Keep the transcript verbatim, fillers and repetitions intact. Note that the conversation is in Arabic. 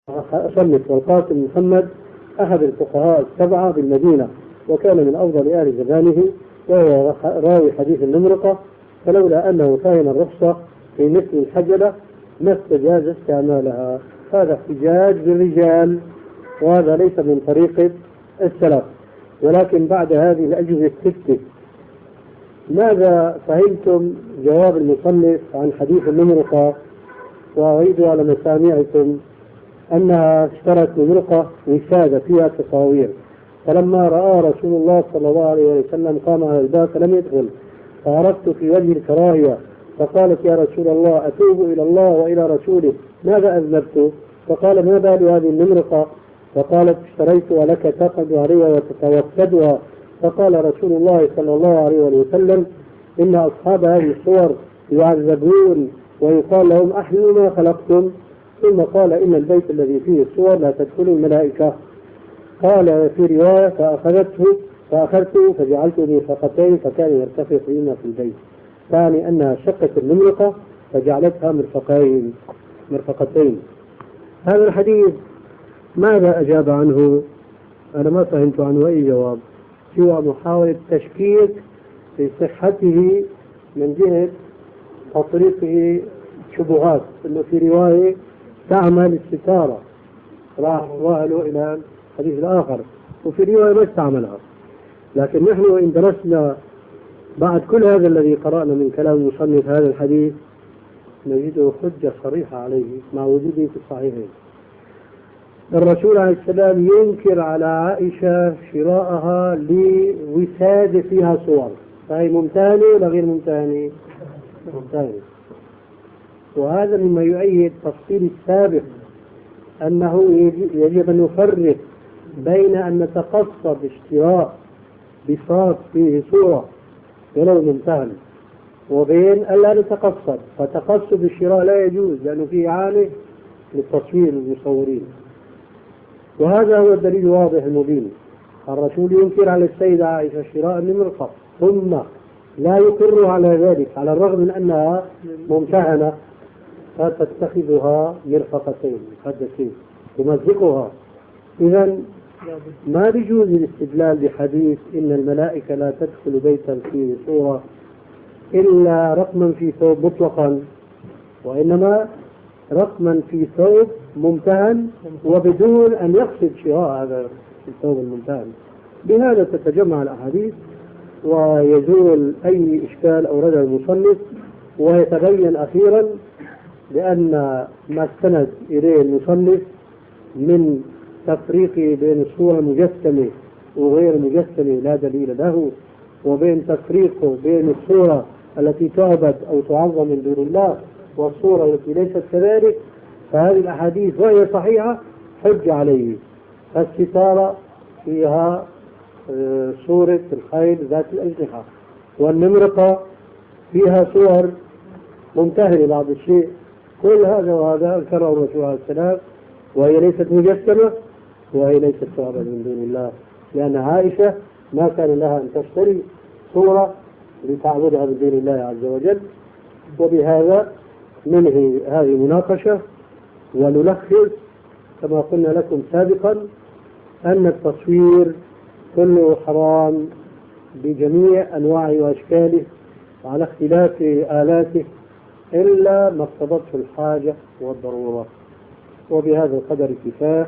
أصنف والقاسم محمد أحد الفقهاء السبعة بالمدينة، وكان من أفضل أهل زمانه، وهو راوي حديث النمرقة، فلولا أنه فهم الرخصة في مثل الحجلة ما استجاز استعمالها. هذا احتجاج بالرجال، وهذا ليس من طريقة السلف. ولكن بعد هذه الأجوبة الستة، ماذا فهمتم جواب المصنف عن حديث النمرقة؟ وأعيد على مسامعكم أنها اشترت نمرقة وسادة فيها تصاوير، فلما رأى رسول الله صلى الله عليه وسلم قام على الباب فلم يدخل، فعرفت في وجه الكراهية، فقالت يا رسول الله أتوب إلى الله وإلى رسوله، ماذا أذنبت؟ فقال ما بال هذه النمرقة؟ فقالت اشتريتها لك تقعد عليها وتتوكدها. فقال رسول الله صلى الله عليه وسلم إن أصحاب هذه الصور يعذبون ويقال لهم أحيوا ما خلقتم. ثم قال إن البيت الذي فيه الصور لا تدخل الملائكة. قال في رواية فأخذته فأخذته فجعلته مرفقتين فكان يرتفق بهما في البيت، يعني أنها شقت النمرقة فجعلتها مرفقين مرفقتين. هذا الحديث ماذا أجاب عنه؟ أنا ما فهمت عنه أي جواب سوى محاولة تشكيك في صحته من جهة تطريقه شبهات، إنه في رواية تعمل الستارة راح وأهله إلى الحديث الآخر، وفي رواية ما استعملها. لكن نحن وإن درسنا بعد كل هذا الذي قرأنا من كلام مصنف هذا الحديث نجده حجة صريحة عليه مع وجوده في الصحيحين. الرسول عليه السلام ينكر على عائشة شراءها لوسادة فيها صور، فهي ممتهنة ولا غير ممتهنة؟ ممتهنة. وهذا مما يؤيد تفصيل السابق أنه يجب أن نفرق بين أن نتقصد اشتراء بساط فيه صورة ولو ممتهن، وبين ألا نتقصد، فتقصد الشراء لا يجوز لأنه فيه إعانة للتصوير المصورين. وهذا هو الدليل الواضح المبين. الرسول ينكر على السيدة عائشة شراء النمرقة ثم لا يقر على ذلك على الرغم من أنها ممتهنة، فتتخذها مرفقتين مقدسين تمزقها. إذن ما بيجوز الاستدلال بحديث إن الملائكة لا تدخل بيتا فيه صورة إلا رقما في ثوب مطلقا، وإنما رقما في ثوب ممتهن وبدون أن يقصد شراء هذا الثوب الممتهن. بهذا تتجمع الأحاديث ويزول أي إشكال أورده المصنف، ويتبين أخيرا لأن ما استند إليه المصنف من تفريق بين الصورة المجسمة وغير مجسمة لا دليل له، وبين تفريقه بين الصورة التي تعبد أو تعظم من دون الله والصورة التي ليست كذلك، فهذه الأحاديث وهي صحيحة حج عليه. الستارة فيها صورة الخيل ذات الأجنحة، والنمرقة فيها صور ممتهنة بعض الشيء، كل هذا وهذا أنكره الرسول عليه السلام، وهي ليست مجسمة وهي ليست تعبد من دون الله، لأن عائشة ما كان لها أن تشتري صورة لتعبدها من دون الله عز وجل. وبهذا ننهي هذه المناقشة ونلخص كما قلنا لكم سابقا أن التصوير كله حرام بجميع أنواعه وأشكاله على اختلاف آلاته إلا ما اقتضته الحاجة والضرورة. وبهذا القدر كفاية.